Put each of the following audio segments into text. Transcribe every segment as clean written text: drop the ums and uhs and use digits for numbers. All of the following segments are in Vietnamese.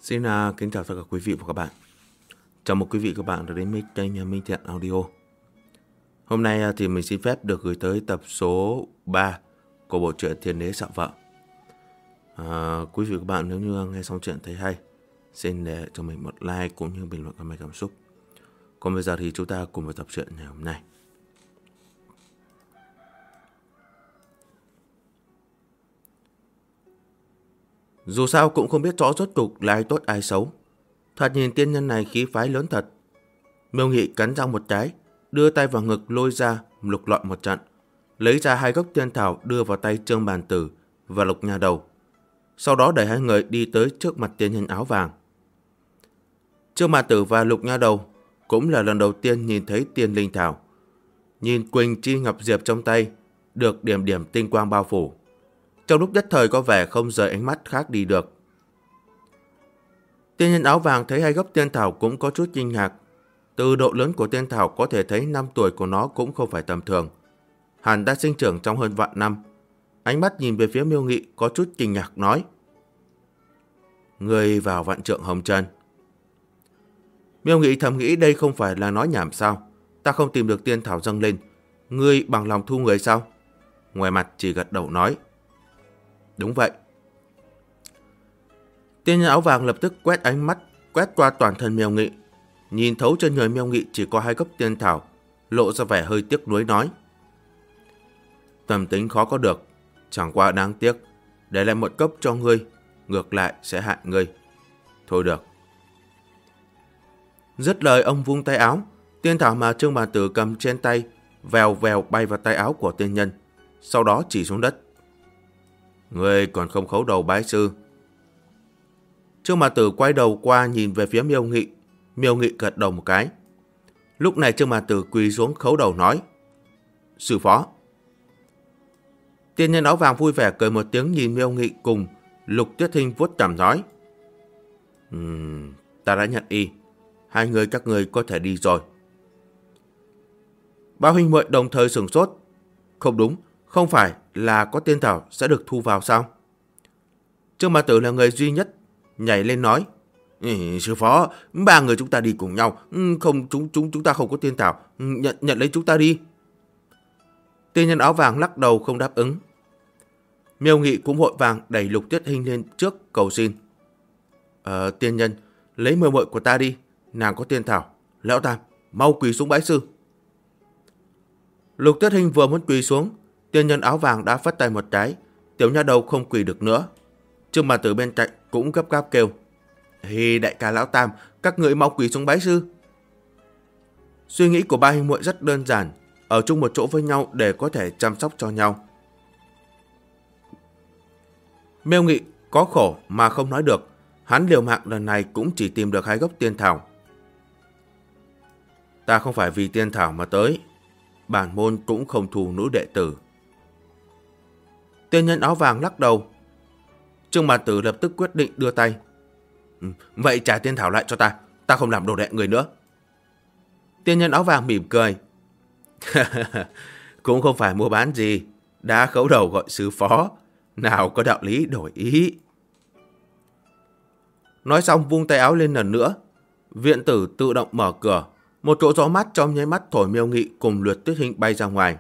Xin kính chào tất cả quý vị và các bạn. Chào mừng quý vị và các bạn đã đến với kênh Minh Thiện Audio. Hôm nay thì mình xin phép được gửi tới tập số 3 của bộ truyện Thiên Đế Sạo Vợ. Quý vị và các bạn nếu như nghe xong chuyện thấy hay, xin để cho mình một like cũng như bình luận comment cảm xúc. Còn bây giờ thì chúng ta cùng vào tập truyện ngày hôm nay. Dù sao cũng không biết rõ rốt cục là ai tốt ai xấu. Thoạt nhìn tiên nhân này khí phái lớn thật. Miêu Nghị cắn răng một cái, đưa tay vào ngực lôi ra lục lọi một trận, lấy ra 2 gốc tiên thảo đưa vào tay Trương Bàn Tử và Lục Nha Đầu. Sau đó đẩy 2 người đi tới trước mặt tiên nhân áo vàng. Trương Bàn Tử và Lục Nha Đầu cũng là lần đầu tiên nhìn thấy tiên linh thảo. Nhìn Quỳnh Chi Ngọc Diệp trong tay được điểm điểm tinh quang bao phủ, trong lúc nhất thời có vẻ không rời ánh mắt khác đi được. Tiên nhân áo vàng thấy 2 gốc tiên thảo cũng có chút kinh ngạc. Từ độ lớn của tiên thảo có thể thấy năm tuổi của nó cũng không phải tầm thường. Hẳn đã sinh trưởng trong hơn vạn năm. Ánh mắt nhìn về phía Miêu Nghị có chút kinh ngạc nói: "Ngươi vào vạn trượng hồng trần." Miêu Nghị thầm nghĩ đây không phải là nói nhảm sao? Ta không tìm được tiên thảo dâng lên, ngươi bằng lòng thu người sao? Ngoài mặt chỉ gật đầu nói: "Đúng vậy." Tiên nhân áo vàng lập tức quét ánh mắt quét qua toàn thân Miêu Nghị, nhìn thấu trên người Miêu Nghị chỉ có 2 gốc tiên thảo, lộ ra vẻ hơi tiếc nuối nói: "Tâm tính khó có được, chẳng qua đáng tiếc, để lại một cốc cho ngươi, ngược lại sẽ hại ngươi. Thôi được." Dứt lời ông vung tay áo, tiên thảo mà Trương Bàn Tử cầm trên tay vèo vèo bay vào tay áo của tiên nhân, sau đó chỉ xuống đất. "Ngươi còn không khấu đầu bái sư?" Trương Bàn Tử quay đầu qua nhìn về phía Miêu Nghị. Miêu Nghị gật đầu một cái. Lúc này Trương Bàn Tử quỳ xuống khấu đầu nói: "Sư phó." Tiên nhân áo vàng vui vẻ cười một tiếng nhìn Miêu Nghị cùng Lục Tuyết Hinh vuốt cằm nói: Ta đã nhận y, 2 người các người có thể đi rồi." Ba huynh muội đồng thời sửng sốt. Không đúng, không phải là có tiên thảo sẽ được thu vào sao? Trương Bàn Tử là người duy nhất nhảy lên nói: "Sư phó, 3 người chúng ta đi cùng nhau, không chúng ta không có tiên thảo, nhận lấy chúng ta đi." Tiên nhân áo vàng lắc đầu không đáp ứng. Miêu Nghị cũng vội vàng đẩy Lục Tuyết Hinh lên trước cầu xin: "Tiên nhân, lấy muội muội của ta đi, nàng có tiên thảo. Lão Tam, mau quỳ xuống bái sư." Lục Tuyết Hinh vừa muốn quỳ xuống, tiên nhân áo vàng đã phất tay một cái, tiểu nha đầu không quỳ được nữa. Trương Bàn Tử bên cạnh cũng gấp gáp kêu: Đại ca Lão Tam, các người mau quỳ xuống bái sư." Suy nghĩ của ba huynh muội rất đơn giản, ở chung một chỗ với nhau để có thể chăm sóc cho nhau. Miêu Nghị có khổ mà không nói được, hắn liều mạng lần này cũng chỉ tìm được 2 gốc tiên thảo. "Ta không phải vì tiên thảo mà tới, bản môn cũng không thu nữ đệ tử." Tiên nhân áo vàng lắc đầu. Trương Bàn Tử lập tức quyết định đưa tay: "Vậy trả tiên thảo lại cho ta, ta không làm đồ đệ người nữa." Tiên nhân áo vàng mỉm cười: "Cũng không phải mua bán gì, đã khấu đầu gọi sư phó, nào có đạo lý đổi ý." Nói xong vung tay áo lên lần nữa, viện tử tự động mở cửa, một chỗ gió mát trong nháy mắt thổi Miêu Nghị cùng Lục Tuyết Hinh bay ra ngoài.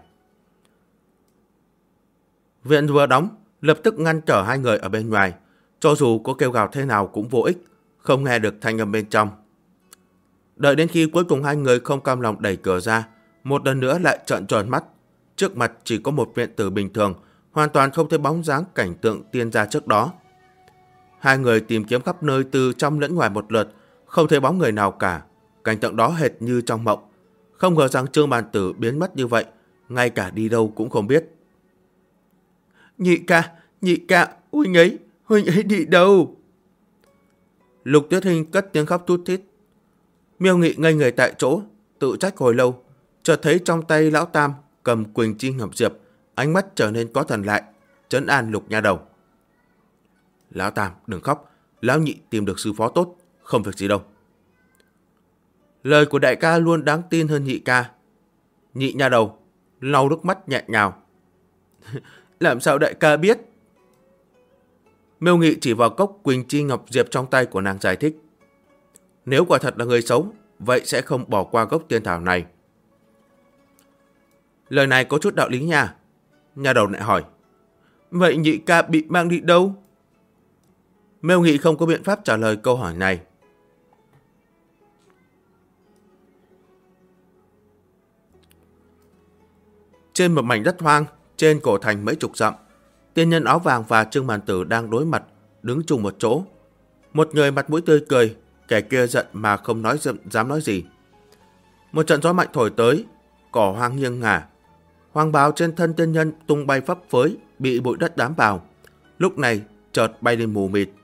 Viện vừa đóng, lập tức ngăn trở 2 người ở bên ngoài, cho dù có kêu gào thế nào cũng vô ích, không nghe được thanh âm bên trong. Đợi đến khi cuối cùng 2 người không cam lòng đẩy cửa ra, một lần nữa lại trợn tròn mắt. Trước mặt chỉ có một viện tử bình thường, hoàn toàn không thấy bóng dáng cảnh tượng tiên gia trước đó. 2 người tìm kiếm khắp nơi từ trong lẫn ngoài một lượt, không thấy bóng người nào cả. Cảnh tượng đó hệt như trong mộng. Không ngờ rằng Trương Bàn Tử biến mất như vậy, ngay cả đi đâu cũng không biết. Nhị ca, huynh ấy đi đâu?" Lục Tuyết Hinh cất tiếng khóc thút thít. Miêu Nghị ngây người tại chỗ, tự trách hồi lâu, chợt thấy trong tay Lão Tam cầm Quỳnh Chi Ngọc Diệp, ánh mắt trở nên có thần lại, trấn an Lục Nha Đầu: "Lão Tam đừng khóc, lão nhị tìm được sư phó tốt, không việc gì đâu." Lời của đại ca luôn đáng tin hơn nhị ca. Nhị Nha Đầu lau nước mắt nhẹ nhàng: "Làm sao đại ca biết?" Miêu Nghị chỉ vào cốc Quỳnh Chi Ngọc Diệp trong tay của nàng giải thích. Nếu quả thật là người xấu, vậy sẽ không bỏ qua gốc tiên thảo này. Lời này có chút đạo lý nha. Nhà đầu lại hỏi. Vậy nhị ca bị mang đi đâu? Miêu Nghị không có biện pháp trả lời câu hỏi này. Trên một mảnh đất hoang, trên cổ thành mấy chục dặm, tiên nhân áo vàng và Trương Màn Tử đang đối mặt, đứng chung một chỗ. Một người mặt mũi tươi cười, kẻ kia giận mà không dám nói gì. Một trận gió mạnh thổi tới, cỏ hoang nghiêng ngả. Hoàng bào trên thân tiên nhân tung bay phấp phới, bị bụi đất bám vào. Lúc này chợt bay lên mù mịt.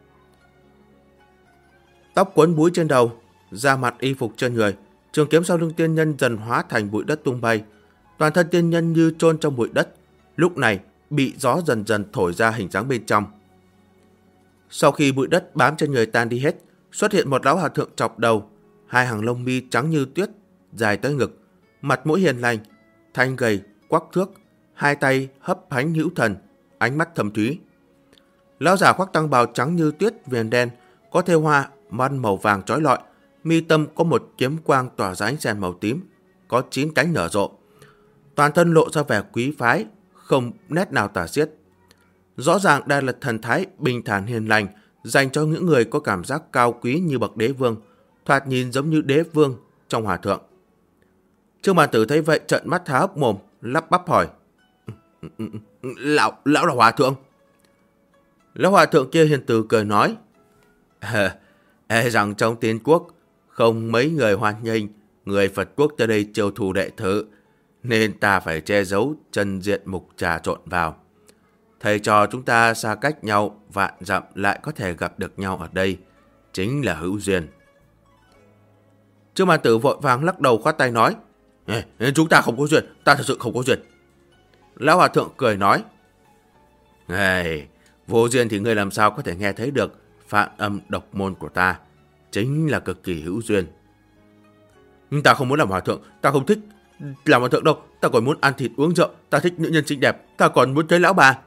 Tóc quấn búi trên đầu, da mặt y phục trên người, trường kiếm sau lưng tiên nhân dần hóa thành bụi đất tung bay. Toàn thân tiên nhân như chôn trong bụi đất, lúc này bị gió dần dần thổi ra hình dáng bên trong. Sau khi bụi đất bám trên người tan đi hết, xuất hiện một lão hòa thượng chọc đầu, hai hàng lông mi trắng như tuyết, dài tới ngực, mặt mũi hiền lành, thanh gầy, quắc thước, hai tay hấp hánh hữu thần, ánh mắt thâm thúy. Lão giả khoác tăng bào trắng như tuyết viền đen, có thêu hoa văn màu vàng chói lọi, mi tâm có một kiếm quang tỏa ra ánh rèn màu tím, có 9 cánh nở rộ. Toàn thân lộ ra vẻ quý phái, không nét nào tả xiết. Rõ ràng đây là thần thái bình thản hiền lành, dành cho những người có cảm giác cao quý như bậc đế vương, thoạt nhìn giống như đế vương trong hòa thượng. Trương Màn Tử thấy vậy trợn mắt há hốc mồm, lắp bắp hỏi. Lão là hòa thượng? Lão hòa thượng kia hiền từ cười nói. Rằng trong Tiên Quốc không mấy người hoan nghênh người Phật quốc tới đây chiêu thù đệ tử, nên ta phải che giấu chân diện mục trà trộn vào. Thầy trò chúng ta xa cách nhau vạn dặm lại có thể gặp được nhau ở đây, chính là hữu duyên. Trương Màn Tử vội vàng lắc đầu khoát tay nói. Chúng ta không có duyên, ta thật sự không có duyên. Lão hòa thượng cười nói. Vô duyên thì ngươi làm sao có thể nghe thấy được phạn âm độc môn của ta, chính là cực kỳ hữu duyên. Ta không muốn làm hòa thượng, ta không thích làm hòa thượng đâu, ta còn muốn ăn thịt uống rượu, ta thích nữ nhân xinh đẹp, ta còn muốn thấy lão bà.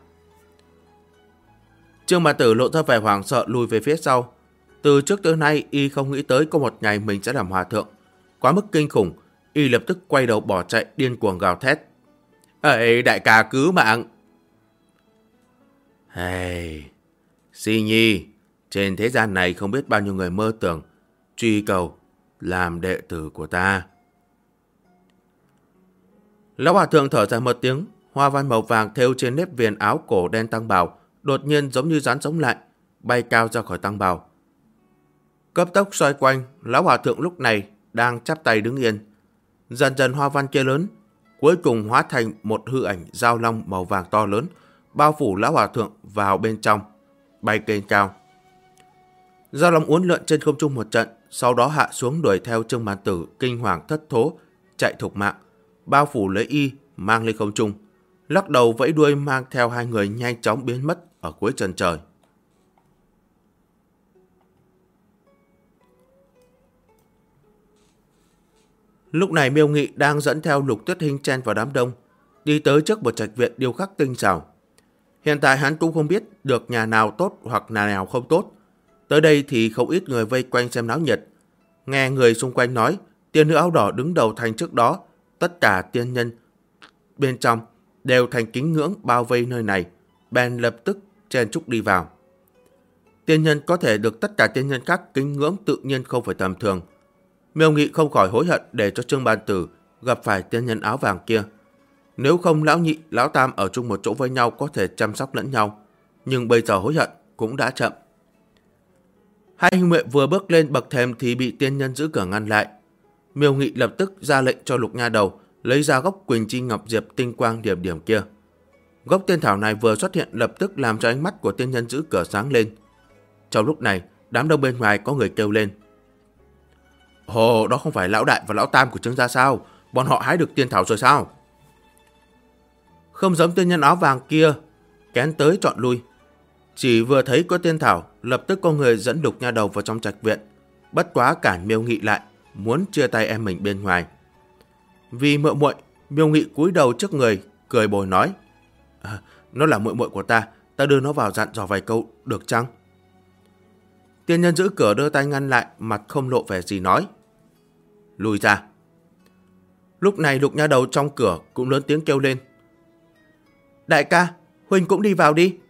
Trương Màn Tử lộ ra vẻ hoảng sợ lùi về phía sau. Từ trước tới nay y không nghĩ tới có một ngày mình sẽ làm hòa thượng, quá mức kinh khủng. Y lập tức quay đầu bỏ chạy, điên cuồng gào thét. Đại ca cứu mạng. Si Nhi, trên thế gian này không biết bao nhiêu người mơ tưởng truy cầu làm đệ tử của ta. Lão hòa thượng thở dài một tiếng, hoa văn màu vàng thêu trên nếp viền áo cổ đen tăng bào đột nhiên giống như rắn sống lại, bay cao ra khỏi tăng bào. Cấp tốc xoay quanh, lão hòa thượng lúc này đang chắp tay đứng yên. Dần dần hoa văn kia lớn, cuối cùng hóa thành một hư ảnh dao long màu vàng to lớn, bao phủ lão hòa thượng vào bên trong, bay lên cao. Dao long uốn lượn trên không trung một trận, sau đó hạ xuống đuổi theo Trương Màn Tử kinh hoàng thất thố, chạy thục mạng, bao phủ lấy y, mang lên không trung, lắc đầu vẫy đuôi mang theo hai người nhanh chóng biến mất ở cuối chân trời. Lúc này Miêu Nghị đang dẫn theo Lục Tuyết Hinh chen vào đám đông, đi tới trước một trạch viện điêu khắc tinh xảo. Hiện tại hắn cũng không biết được nhà nào tốt hoặc nhà nào không tốt. Tới đây thì không ít người vây quanh xem náo nhiệt. Nghe người xung quanh nói, tiên nữ áo đỏ đứng đầu thành trước đó, tất cả tiên nhân bên trong đều thành kính ngưỡng bao vây nơi này, bèn lập tức chen chúc đi vào. Tiên nhân có thể được tất cả tiên nhân khác kính ngưỡng tự nhiên không phải tầm thường. Miêu Nghị không khỏi hối hận để cho Trương Màn Tử gặp phải tiên nhân áo vàng kia. Nếu không lão nhị, lão tam ở chung một chỗ với nhau có thể chăm sóc lẫn nhau. Nhưng bây giờ hối hận cũng đã chậm. Hai huynh muội vừa bước lên bậc thềm thì bị tiên nhân giữ cửa ngăn lại. Miêu Nghị lập tức ra lệnh cho Lục Nha Đầu lấy ra gốc Quỳnh Chi Ngọc Diệp tinh quang điểm điểm kia. Gốc tiên thảo này vừa xuất hiện lập tức làm cho ánh mắt của tiên nhân giữ cửa sáng lên. Trong lúc này, đám đông bên ngoài có người kêu lên. Ồ, đó không phải lão đại và lão tam của Trương gia sao? Bọn họ hái được tiên thảo rồi sao? Không giống tiên nhân áo vàng kia, kén tới chọn lui. Chỉ vừa thấy có tiên thảo, lập tức có người dẫn Lục Nha Đầu vào trong trạch viện, bất quá cản Miêu Nghị lại, muốn chia tay em mình bên ngoài. Vì muội, Miêu Nghị cúi đầu trước người, cười bồi nói. Nó là muội muội của ta, ta đưa nó vào dặn dò vài câu được chăng? Tiên nhân giữ cửa đưa tay ngăn lại, mặt không lộ vẻ gì nói. Lùi ra. Lúc này Lục Nha Đầu trong cửa cũng lớn tiếng kêu lên. Đại ca, huynh cũng đi vào đi.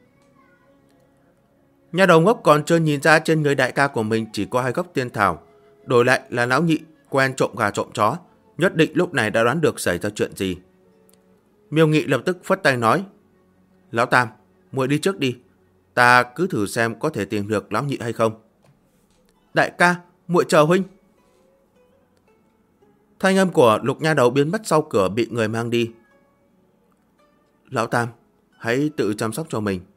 Nha đầu ngốc còn chưa nhìn ra trên người đại ca của mình chỉ có 2 gốc tiên thảo, đổi lại là lão nhị quen trộm gà trộm chó, nhất định lúc này đã đoán được xảy ra chuyện gì. Miêu Nghị lập tức phất tay nói. Lão Tam, muội đi trước đi, ta cứ thử xem có thể tìm được lão nhị hay không. Đại ca, muội chờ huynh. Thanh âm của Lục Nha Đầu biến mất sau cửa bị người mang đi. Lão Tam, hãy tự chăm sóc cho mình.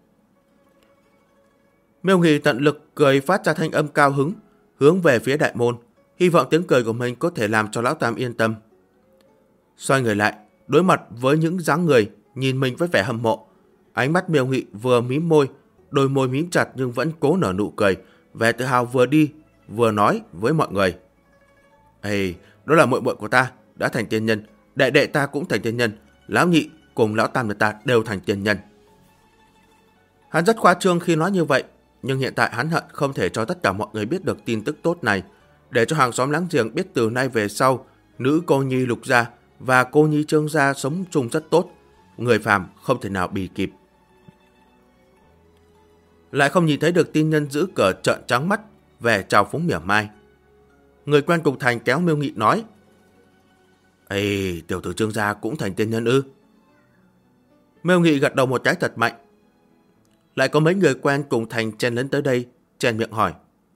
Miêu Nghị tận lực cười phát ra thanh âm cao hứng, hướng về phía đại môn, hy vọng tiếng cười của mình có thể làm cho Lão Tam yên tâm. Xoay người lại, đối mặt với những dáng người nhìn mình với vẻ hâm mộ. Ánh mắt Miêu Nghị vừa mím môi, đôi môi mím chặt nhưng vẫn cố nở nụ cười, vẻ tự hào vừa đi vừa nói với mọi người. Ê, đó là muội muội của ta, đã thành tiên nhân, đệ đệ ta cũng thành tiên nhân, lão nhị cùng lão tam người ta đều thành tiên nhân. Hắn rất khoa trương khi nói như vậy, nhưng hiện tại hắn hận không thể cho tất cả mọi người biết được tin tức tốt này, để cho hàng xóm láng giềng biết từ nay về sau, nữ cô nhi Lục gia và cô nhi Trương gia sống chung rất tốt, người phàm không thể nào bì kịp. Lại không nhìn thấy được tin nhân giữ cửa trợn trắng mắt, vẻ trào phúng mỉa mai. Người quen cùng thành kéo Miêu Nghị nói. Ê, tiểu tử Trương gia cũng thành tiên nhân ư? Miêu Nghị gật đầu một cái thật mạnh. Lại có mấy người quen cùng thành chen lấn tới đây, chen miệng hỏi.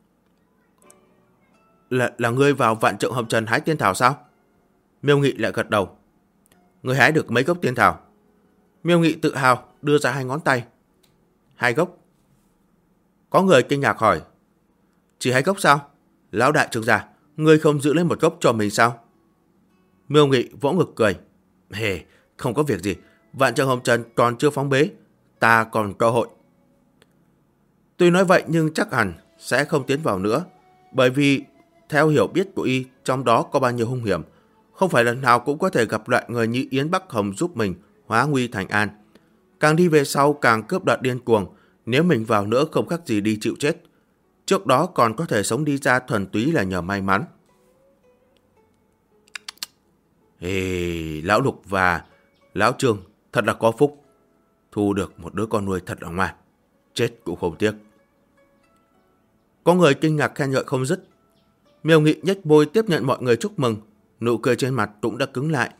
Là ngươi vào Vạn Trượng Hồng Trần hái tiên thảo sao? Miêu Nghị lại gật đầu. Ngươi hái được mấy gốc tiên thảo? Miêu Nghị tự hào đưa ra 2 ngón tay. 2 gốc. Có người kinh ngạc hỏi. Chỉ 2 gốc sao? Lão đại Trương gia, ngươi không giữ lấy 1 gốc cho mình sao? Miêu Nghị vỗ ngực cười. Hề, không có việc gì, Vạn Trượng Hồng Trần còn chưa phóng bế, ta còn cơ hội. Tuy nói vậy nhưng chắc hẳn sẽ không tiến vào nữa, bởi vì theo hiểu biết của y trong đó có bao nhiêu hung hiểm, không phải lần nào cũng có thể gặp loại người như Yến Bắc Hồng giúp mình hóa nguy thành an. Càng đi về sau càng cướp đoạt điên cuồng, nếu mình vào nữa không khác gì đi chịu chết. Trước đó còn có thể sống đi ra thuần túy là nhờ may mắn. Ê, lão Lục và lão Trương thật là có phúc, thu được một đứa con nuôi thật là ngoan, chết cũng không tiếc. Có người kinh ngạc khen ngợi không dứt. Miêu Nghị nhếch môi tiếp nhận mọi người chúc mừng, nụ cười trên mặt cũng đã cứng lại.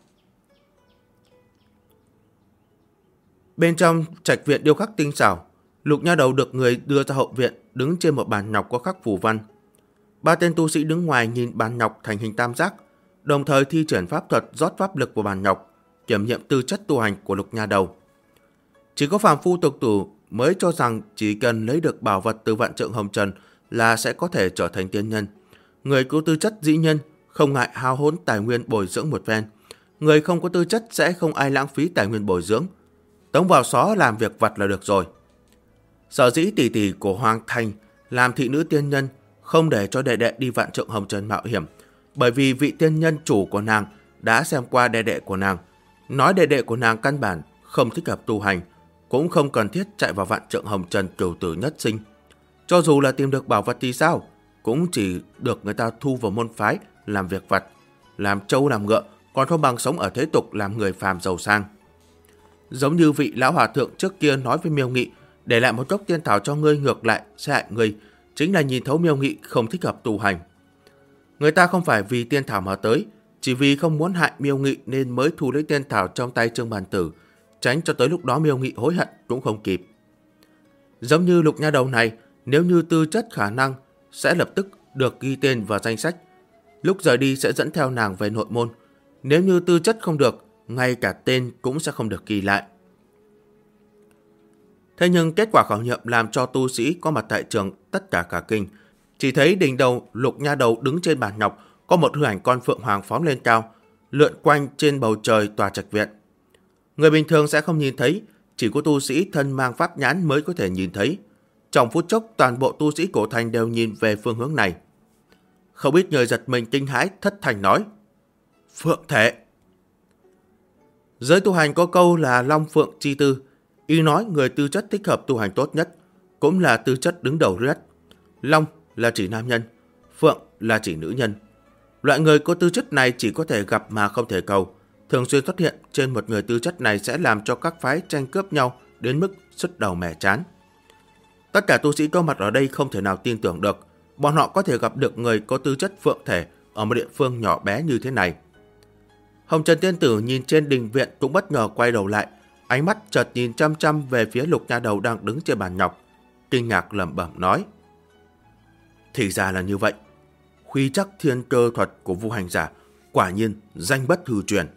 Bên trong trạch viện điêu khắc tinh xảo, Lục Nha Đầu được người đưa ra hậu viện, đứng trên một bàn ngọc có khắc phù văn. 3 tên tu sĩ đứng ngoài nhìn bàn ngọc thành hình tam giác, đồng thời thi triển pháp thuật rót pháp lực vào bàn ngọc, kiểm nghiệm tư chất tu hành của Lục Nha Đầu. Chỉ có phàm phu tục tử mới cho rằng chỉ cần lấy được bảo vật từ Vạn Trượng Hồng Trần là sẽ có thể trở thành tiên nhân. Người có tư chất dĩ nhân không ngại hao hốn tài nguyên bồi dưỡng một phen. Người không có tư chất sẽ không ai lãng phí tài nguyên bồi dưỡng, tống vào xó làm việc vặt là được rồi. Sở dĩ tỷ tỷ của Hoàng Thành làm thị nữ tiên nhân không để cho đệ đệ đi Vạn Trượng Hồng Trần mạo hiểm, bởi vì vị tiên nhân chủ của nàng đã xem qua đệ đệ của nàng, nói đệ đệ của nàng căn bản không thích hợp tu hành, cũng không cần thiết chạy vào Vạn Trượng Hồng Trần cửu tử nhất sinh. Cho dù là tìm được bảo vật thì sao, cũng chỉ được người ta thu vào môn phái làm việc vặt, làm trâu làm ngựa, còn không bằng sống ở thế tục làm người phàm giàu sang. Giống như vị lão hòa thượng trước kia nói với Miêu Nghị, để lại một gốc tiên thảo cho ngươi ngược lại sẽ hại ngươi, chính là nhìn thấu Miêu Nghị không thích hợp tu hành. Người ta không phải vì tiên thảo mà tới, chỉ vì không muốn hại Miêu Nghị nên mới thu lấy tiên thảo trong tay Trương Bàn Tử, tránh cho tới lúc đó Miêu Nghị hối hận cũng không kịp. Giống như Lục Nha Đầu này, nếu như tư chất khả năng sẽ lập tức được ghi tên vào danh sách, lúc rời đi sẽ dẫn theo nàng về nội môn. Nếu như tư chất không được, ngay cả tên cũng sẽ không được ghi lại. Thế nhưng kết quả khảo nghiệm làm cho tu sĩ có mặt tại trường tất cả cả kinh. Chỉ thấy đỉnh đầu Lục Nha Đầu đứng trên bàn ngọc, có một hư ảnh con phượng hoàng phóng lên cao, lượn quanh trên bầu trời tòa trạch viện. Người bình thường sẽ không nhìn thấy, chỉ có tu sĩ thân mang pháp nhãn mới có thể nhìn thấy. Trong phút chốc toàn bộ tu sĩ cổ thành đều nhìn về phương hướng này. Không ít người giật mình kinh hãi thất thành nói: Phượng thể! Giới tu hành có câu là long phượng chi tư, Y nói người tư chất thích hợp tu hành tốt nhất, cũng là tư chất đứng đầu nhất. Long là chỉ nam nhân, Phượng là chỉ nữ nhân. Loại người có tư chất này chỉ có thể gặp mà không thể cầu. Thường xuyên xuất hiện trên một người tư chất này sẽ làm cho các phái tranh cướp nhau đến mức sứt đầu mẻ trán. Tất cả tu sĩ có mặt ở đây không thể nào tin tưởng được bọn họ có thể gặp được người có tư chất phượng thể ở một địa phương nhỏ bé như thế này. Hồng Trần Tiên Tử nhìn trên đình viện cũng bất ngờ quay đầu lại, ánh mắt chợt nhìn chăm chăm về phía Lục nha đầu đang đứng trên bàn nhọc, kinh ngạc lẩm bẩm nói: thì ra là như vậy, khuy chắc thiên cơ thuật của Vu hành giả quả nhiên danh bất hư truyền.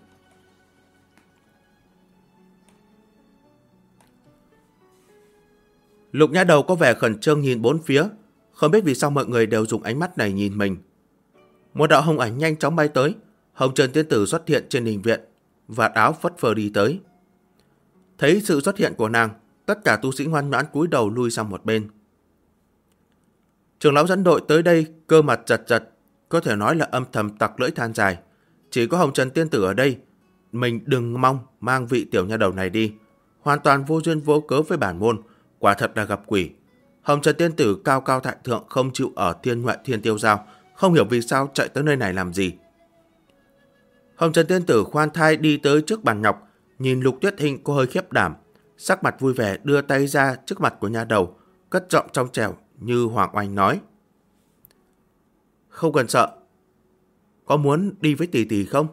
Lục nha đầu có vẻ khẩn trương nhìn bốn phía, không biết vì sao mọi người đều dùng ánh mắt này nhìn mình. Một đạo hồng ảnh nhanh chóng bay tới, Hồng Trần Tiên Tử xuất hiện trên đình viện, vạt áo phất phơ đi tới. Thấy sự xuất hiện của nàng, tất cả tu sĩ ngoan ngoãn cúi đầu lui sang một bên. Trưởng lão dẫn đội tới đây cơ mặt giật giật, có thể nói là âm thầm tặc lưỡi than dài. Chỉ có Hồng Trần Tiên Tử ở đây, mình đừng mong mang vị tiểu nha đầu này đi, hoàn toàn vô duyên vô cớ với bản môn, quả thật là gặp quỷ. Hồng Trần Tiên Tử cao cao tại thượng không chịu ở thiên ngoại thiên tiêu giao, không hiểu vì sao chạy tới nơi này làm gì. Hồng Trần Tiên Tử khoan thai đi tới trước bàn nhọc, nhìn Lục Tuyết Hình có hơi khiếp đảm, sắc mặt vui vẻ đưa tay ra trước mặt của nha đầu, cất giọng trong trẻo như Hoàng Oanh nói: không cần sợ, có muốn đi với tỷ tỷ không?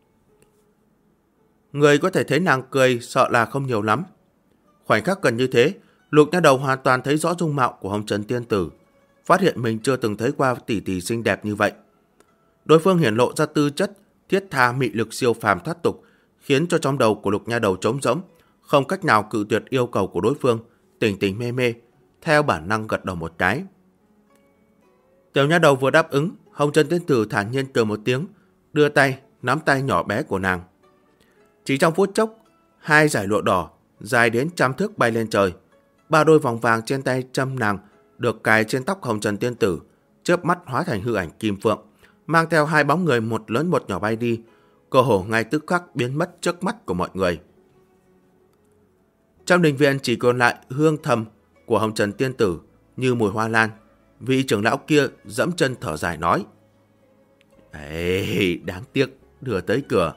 Người có thể thấy nàng cười sợ là không nhiều lắm. Khoảnh khắc gần như thế, Lục nha đầu hoàn toàn thấy rõ dung mạo của Hồng Trần Tiên Tử, phát hiện mình chưa từng thấy qua tỷ tỷ xinh đẹp như vậy. Đối phương hiển lộ ra tư chất thiết tha mị lực siêu phàm thoát tục, khiến cho trong đầu của Lục nha đầu trống rỗng, không cách nào cự tuyệt yêu cầu của đối phương, tỉnh tỉnh mê mê, theo bản năng gật đầu một cái. Tiểu nha đầu vừa đáp ứng, Hồng Trần Tiên Tử thản nhiên cười một tiếng, đưa tay nắm tay nhỏ bé của nàng. Chỉ trong phút chốc, hai dải lụa đỏ dài đến 100 thước bay lên trời. 3 đôi vòng vàng trên tay châm nàng được cài trên tóc Hồng Trần Tiên Tử, chớp mắt hóa thành hư ảnh kim phượng, mang theo hai bóng người một lớn một nhỏ bay đi, cơ hồ ngay tức khắc biến mất trước mắt của mọi người. Trong đình viện chỉ còn lại hương thầm của Hồng Trần Tiên Tử như mùi hoa lan. Vị trưởng lão kia dẫm chân thở dài nói: ê, đáng tiếc đưa tới cửa.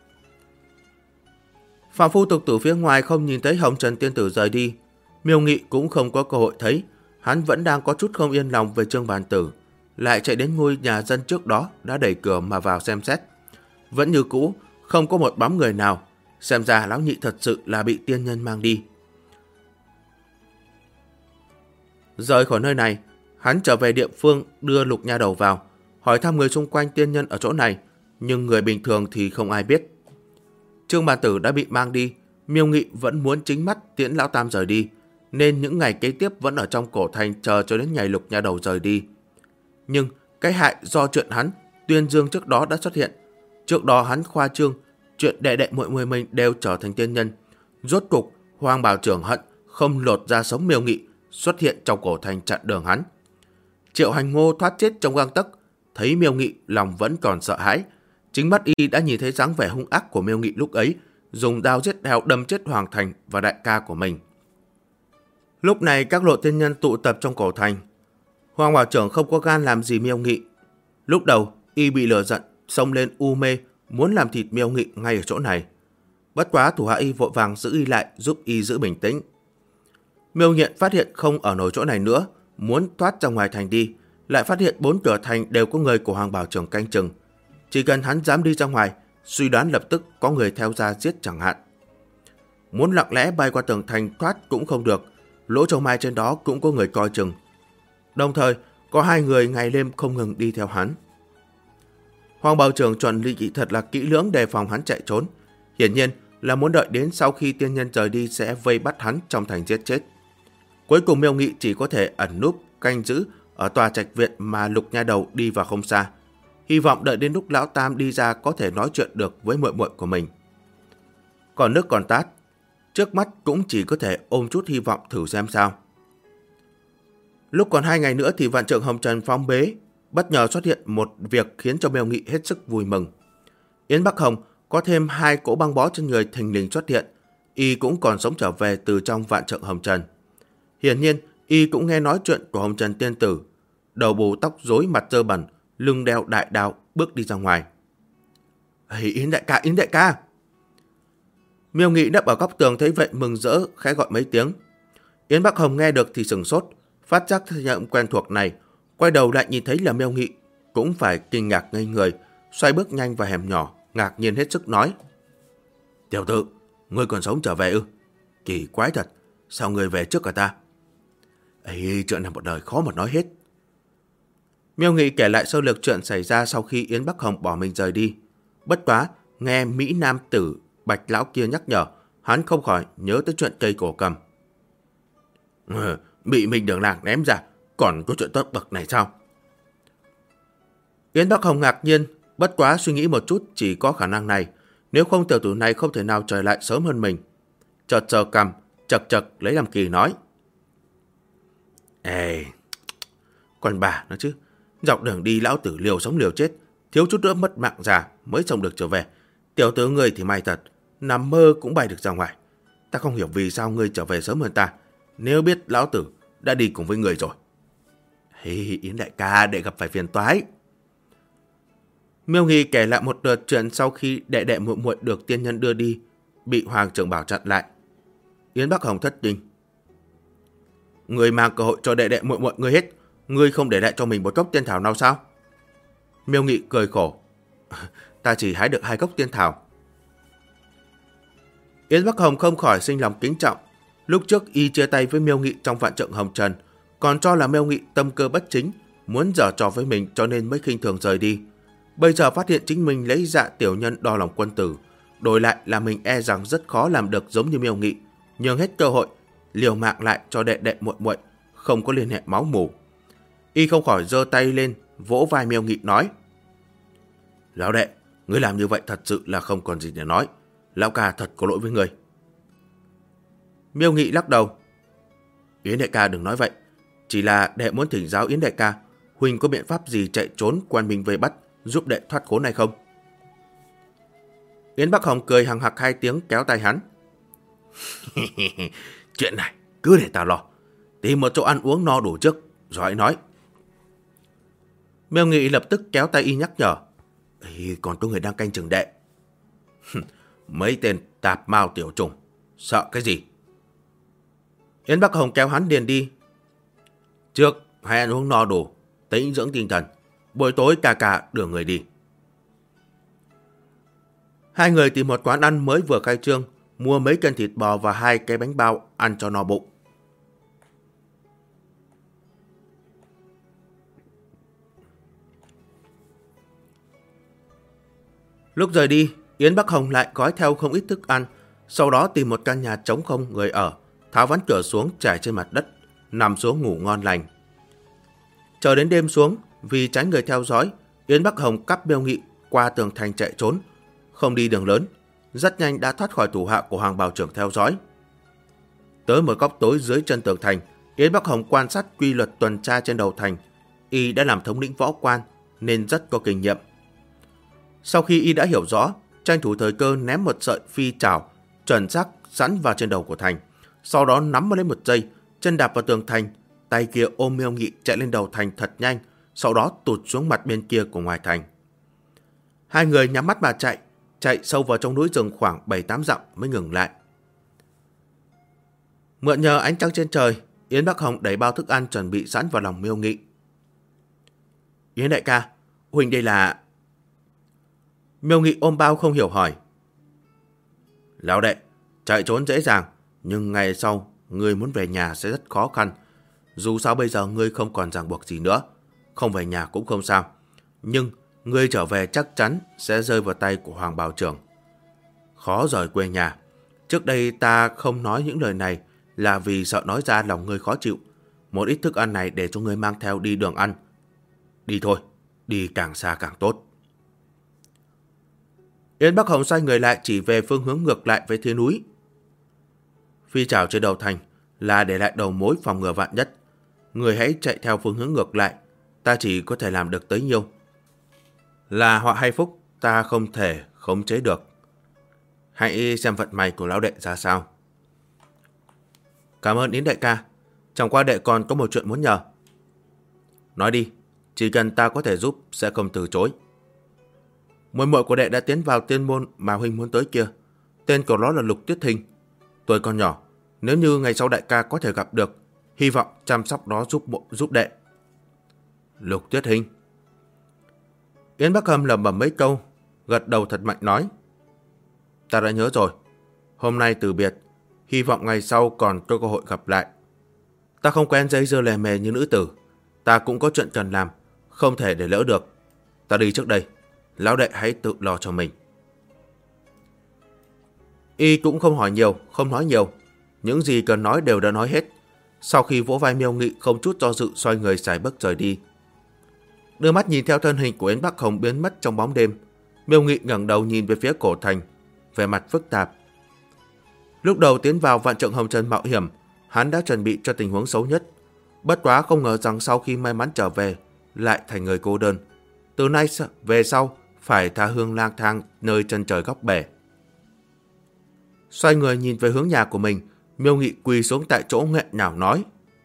Phạm phu tục tử phía ngoài không nhìn thấy Hồng Trần Tiên Tử rời đi, Miêu Nghị cũng không có cơ hội thấy. Hắn vẫn đang có chút không yên lòng về Trương Bàn Tử, lại chạy đến ngôi nhà dân trước đó đã đẩy cửa mà vào xem xét. Vẫn như cũ, không có một bóng người nào, xem ra lão nhị thật sự là bị tiên nhân mang đi. Rời khỏi nơi này, hắn trở về địa phương đưa Lục nha đầu vào, hỏi thăm người xung quanh tiên nhân ở chỗ này, nhưng người bình thường thì không ai biết. Trương Bàn Tử đã bị mang đi, Miêu Nghị vẫn muốn chính mắt tiễn lão tam rời đi, nên những ngày kế tiếp vẫn ở trong cổ thành chờ cho đến ngày Lục nha đầu rời đi. Nhưng cái hại do chuyện hắn tuyên dương trước đó đã xuất hiện. Trước đó hắn khoa trương chuyện đệ đệ muội muội mình đều trở thành tiên nhân. Rốt cục Hoàng Bảo Trưởng hận không lột ra sống Miêu Nghị xuất hiện trong cổ thành chặn đường hắn. Triệu Hành Ngô thoát chết trong gang tấc, thấy Miêu Nghị lòng vẫn còn sợ hãi. Chính mắt y đã nhìn thấy dáng vẻ hung ác của Miêu Nghị lúc ấy, dùng đao giết heo đâm chết Hoàng Thành và đại ca của mình. Lúc này các lộ tiên nhân tụ tập trong cổ thành. Hoàng Bảo Trưởng không có gan làm gì Miêu Nghị. Lúc đầu y bị lửa giận, xông lên u mê, muốn làm thịt Miêu Nghị ngay ở chỗ này. Bất quá thủ hạ y vội vàng giữ y lại, giúp y giữ bình tĩnh. Miêu Nghiện phát hiện không ở nổi chỗ này nữa, muốn thoát ra ngoài thành đi, lại phát hiện 4 cửa thành đều có người của Hoàng Bảo Trưởng canh chừng. Chỉ cần hắn dám đi ra ngoài, suy đoán lập tức có người theo ra giết chẳng hạn. Muốn lặng lẽ bay qua tường thành thoát cũng không được, lỗ châu mai trên đó cũng có người coi chừng. Đồng thời, có 2 người ngày đêm không ngừng đi theo hắn. Hoàng Bảo Trưởng chuẩn bị thật là kỹ lưỡng đề phòng hắn chạy trốn, hiển nhiên là muốn đợi đến sau khi tiên nhân rời đi sẽ vây bắt hắn trong thành giết chết. Cuối cùng Miêu Nghị chỉ có thể ẩn núp canh giữ ở tòa trạch viện mà Lục nha đầu đi vào không xa, hy vọng đợi đến lúc lão tam đi ra có thể nói chuyện được với muội muội của mình. Còn nước còn tát, trước mắt cũng chỉ có thể ôm chút hy vọng thử xem sao. Lúc còn 2 ngày nữa thì vạn trượng hồng trần phong bế, bất ngờ xuất hiện một việc khiến cho Miêu Nghị hết sức vui mừng. Yến Bắc Hồng có thêm 2 cỗ băng bó trên người thình lình xuất hiện, y cũng còn sống trở về từ trong vạn trượng hồng trần. Hiển nhiên, y cũng nghe nói chuyện của hồng trần tiên tử, đầu bù tóc rối, mặt dơ bẩn, lưng đeo đại đao, bước đi ra ngoài. Yến đại ca, Yến đại ca! Miêu Nghị nấp ở góc tường thấy vậy mừng rỡ, khẽ gọi mấy tiếng. Yến Bắc Hồng nghe được thì sửng sốt, phát giác thanh âm quen thuộc này, quay đầu lại nhìn thấy là Miêu Nghị, cũng phải kinh ngạc ngây người, xoay bước nhanh vào hẻm nhỏ, ngạc nhiên hết sức nói: Tiểu tử, ngươi còn sống trở về ư? Kỳ quái thật, sao ngươi về trước cả ta? Ấy, chuyện này một đời khó mà nói hết. Miêu Nghị kể lại sơ lược chuyện xảy ra sau khi Yến Bắc Hồng bỏ mình rời đi. Bất quá, nghe Mỹ Nam tử Bạch lão kia nhắc nhở, hắn không khỏi nhớ tới chuyện cây cổ cầm. Bị mình đường làng ném ra, còn có chuyện tốt bậc này sao? Yến Bắc Hồng ngạc nhiên, bất quá suy nghĩ một chút chỉ có khả năng này, nếu không tiểu tử này không thể nào trở lại sớm hơn mình. Chợt sờ cằm, chật chật lấy làm kỳ nói: Ê, còn bà nó chứ, dọc đường đi lão tử liều sống liều chết, thiếu chút nữa mất mạng già mới xong được trở về. Tiểu tử ngươi thì may thật, nằm mơ cũng bay được ra ngoài. Ta không hiểu vì sao ngươi trở về sớm hơn ta, nếu biết lão tử đã đi cùng với người rồi. Yến đại ca, đệ gặp phải phiền toái. Miêu Nghị kể lại một đợt chuyện sau khi đệ đệ muội muội được tiên nhân đưa đi, bị Hoàng trưởng bảo chặn lại. Yến Bắc Hồng thất kinh: Ngươi mang cơ hội cho đệ đệ muội muội ngươi hết, ngươi không để lại cho mình một gốc tiên thảo nào sao? Miêu Nghị cười khổ: Ta chỉ hái được 2 gốc tiên thảo. Yến Bắc Hồng không khỏi sinh lòng kính trọng. Lúc trước y chia tay với Miêu Nghị trong vạn trượng hồng trần, còn cho là Miêu Nghị tâm cơ bất chính, muốn giở trò với mình cho nên mới khinh thường rời đi. Bây giờ phát hiện chính mình lấy dạ tiểu nhân đo lòng quân tử, đổi lại là mình e rằng rất khó làm được giống như Miêu Nghị, nhường hết cơ hội, liều mạng lại cho đệ đệ muội muội, không có liên hệ máu mủ. Y không khỏi giơ tay lên, vỗ vai Miêu Nghị nói: Lão đệ, ngươi làm như vậy thật sự là không còn gì để nói. Lão ca thật có lỗi với ngươi. Miêu Nghị lắc đầu: Yến đại ca đừng nói vậy. Chỉ là đệ muốn thỉnh giáo Yến đại ca, huynh có biện pháp gì chạy trốn quan minh vây bắt, giúp đệ thoát khốn này không? Yến Bắc Hồng cười hằng hặc 2 tiếng kéo tay hắn: Chuyện này cứ để ta lo. Tìm một chỗ ăn uống no đủ trước, rồi hãy nói. Miêu Nghị lập tức kéo tay y nhắc nhở: Còn có người đang canh chừng đệ. Mấy tên tạp mao tiểu trùng, sợ cái gì? Yến Bắc Hồng kéo hắn điền đi: Trước hãy ăn uống no đủ, tĩnh dưỡng tinh thần, buổi tối ca đưa người đi. 2 người tìm một quán ăn mới vừa khai trương, mua mấy cân thịt bò và 2 cái bánh bao ăn cho no bụng. Lúc rời đi, Yến Bắc Hồng lại gói theo không ít thức ăn, sau đó tìm một căn nhà trống không người ở, tháo ván cửa xuống trải trên mặt đất, nằm xuống ngủ ngon lành. Chờ đến đêm xuống, vì tránh người theo dõi, Yến Bắc Hồng cắp Miêu Nghị qua tường thành chạy trốn, không đi đường lớn, rất nhanh đã thoát khỏi thủ hạ của Hoàng Bảo Trưởng theo dõi. Tới một góc tối dưới chân tường thành, Yến Bắc Hồng quan sát quy luật tuần tra trên đầu thành. Y đã làm thống lĩnh võ quan nên rất có kinh nghiệm. Sau khi y đã hiểu rõ, tranh thủ thời cơ ném một sợi phi trảo chuẩn xác sẵn vào trên đầu của thành, sau đó nắm lấy một dây, chân đạp vào tường thành, tay kia ôm Miêu Nghị chạy lên đầu thành thật nhanh, sau đó tụt xuống mặt bên kia của ngoài thành. 2 người nhắm mắt mà chạy sâu vào trong núi rừng khoảng 7-8 dặm mới ngừng lại. Mượn nhờ ánh trăng trên trời, Yến Bắc Hồng đẩy bao thức ăn chuẩn bị sẵn vào lòng Miêu Nghị. Yến đại ca, huynh đây là... Miêu Nghị ôm bao không hiểu hỏi. Lão đệ, chạy trốn dễ dàng, nhưng ngày sau ngươi muốn về nhà sẽ rất khó khăn. Dù sao bây giờ ngươi không còn ràng buộc gì nữa, không về nhà cũng không sao. Nhưng ngươi trở về chắc chắn sẽ rơi vào tay của Hoàng Bảo Trưởng. Khó rời quê nhà. Trước đây ta không nói những lời này là vì sợ nói ra lòng ngươi khó chịu. Một ít thức ăn này để cho ngươi mang theo đi đường ăn. Đi thôi, đi càng xa càng tốt. Yến Bắc Hồng xoay người lại chỉ về phương hướng ngược lại với thế núi. Phi trảo trên đầu thành là để lại đầu mối phòng ngừa vạn nhất. Người hãy chạy theo phương hướng ngược lại, ta chỉ có thể làm được tới nhiêu. Là họa hay phúc ta không thể khống chế được. Hãy xem vận may của lão đệ ra sao. Cảm ơn Yến đại ca. Chẳng qua đệ còn có một chuyện muốn nhờ. Nói đi, chỉ cần ta có thể giúp sẽ không từ chối. Muội muội của đệ đã tiến vào tiên môn mà huynh muốn tới kia. Tên của nó là Lục Tuyết Hình. Tuổi còn nhỏ, nếu như ngày sau đại ca có thể gặp được, hy vọng chăm sóc nó giúp đệ. Lục Tuyết Hình. Yến Bắc Hâm lẩm bẩm mấy câu, gật đầu thật mạnh nói. Ta đã nhớ rồi. Hôm nay từ biệt, hy vọng ngày sau còn có cơ hội gặp lại. Ta không quen dây dưa lề mề như nữ tử. Ta cũng có chuyện cần làm, không thể để lỡ được. Ta đi trước đây. Lão đệ hãy tự lo cho mình. Y cũng không hỏi nhiều, không nói nhiều. Những gì cần nói đều đã nói hết. Sau khi vỗ vai Miêu Nghị không chút do dự xoay người sải bước rời đi. Đưa mắt nhìn theo thân hình của Yến Bắc Hồng biến mất trong bóng đêm, Miêu Nghị ngẩng đầu nhìn về phía cổ thành, vẻ mặt phức tạp. Lúc đầu tiến vào Vạn Trượng Hồng Trần mạo hiểm, hắn đã chuẩn bị cho tình huống xấu nhất. Bất quá không ngờ rằng sau khi may mắn trở về, lại thành người cô đơn. Từ nay về sau, phải tha hương lang thang nơi chân trời góc bể. Xoay người nhìn về hướng nhà của mình, Miêu Nghị quỳ xuống tại chỗ nghẹn ngào nói.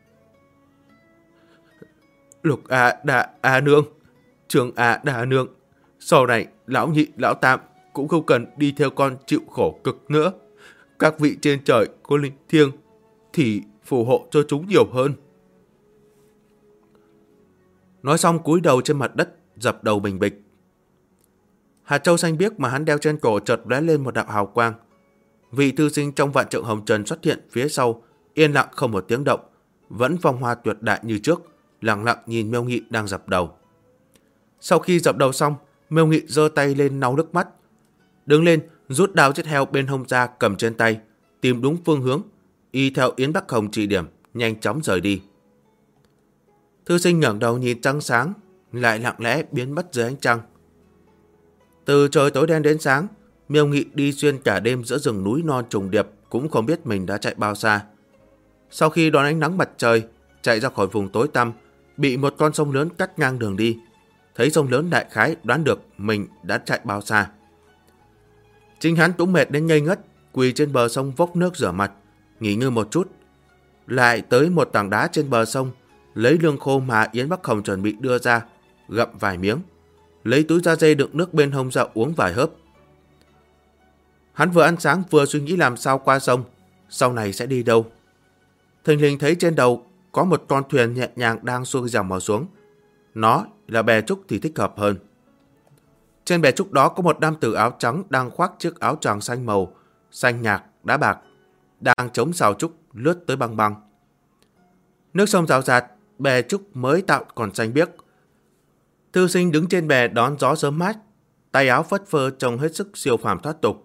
Lục A Nương, Trường Đà Nương, sau này lão nhị lão tam cũng không cần đi theo con chịu khổ cực nữa. Các vị trên trời có linh thiêng thì phù hộ cho chúng nhiều hơn. Nói xong cúi đầu trên mặt đất, dập đầu bình bịch. Hạt châu xanh biếc mà hắn đeo trên cổ chợt lóe lên một đạo hào quang. Vị thư sinh trong Vạn Trượng Hồng Trần xuất hiện phía sau, yên lặng không một tiếng động, vẫn phong hoa tuyệt đại như trước, lặng lặng nhìn Miêu Nghị đang dập đầu. Sau khi dập đầu xong, Miêu Nghị giơ tay lên lau nước mắt, đứng lên rút đao giết heo bên hông ra cầm trên tay, tìm đúng phương hướng, y theo Yến Bắc Hồng chỉ điểm, nhanh chóng rời đi. Thư sinh ngẩng đầu nhìn trăng sáng, lại lặng lẽ biến mất dưới ánh trăng. Từ trời tối đen đến sáng, Miêu Nghị đi xuyên cả đêm giữa rừng núi non trùng điệp, cũng không biết mình đã chạy bao xa. Sau khi đón ánh nắng mặt trời, chạy ra khỏi vùng tối tăm, bị một con sông lớn cắt ngang đường đi. Thấy sông lớn đại khái đoán được mình đã chạy bao xa. Chính hắn cũng mệt đến ngây ngất, quỳ trên bờ sông vốc nước rửa mặt, nghỉ ngơi một chút. Lại tới một tảng đá trên bờ sông, lấy lương khô mà Yến Bắc Hồng chuẩn bị đưa ra, gặm vài miếng, lấy túi da dê đựng nước bên hông ra uống vài hớp. Hắn vừa ăn sáng vừa suy nghĩ làm sao qua sông, sau này sẽ đi đâu. Thình lình thấy trên đầu có một con thuyền nhẹ nhàng đang xuôi dòng mà xuống. Nó là bè trúc thì thích hợp hơn. Trên bè trúc đó có một nam tử áo trắng đang khoác chiếc áo choàng xanh màu, xanh nhạt, đá bạc, đang chống sào trúc lướt tới băng băng. Nước sông rào rạt, bè trúc mới tạo còn xanh biếc. Thư sinh đứng trên bè đón gió sớm mát, tay áo phất phơ trông hết sức siêu phàm thoát tục.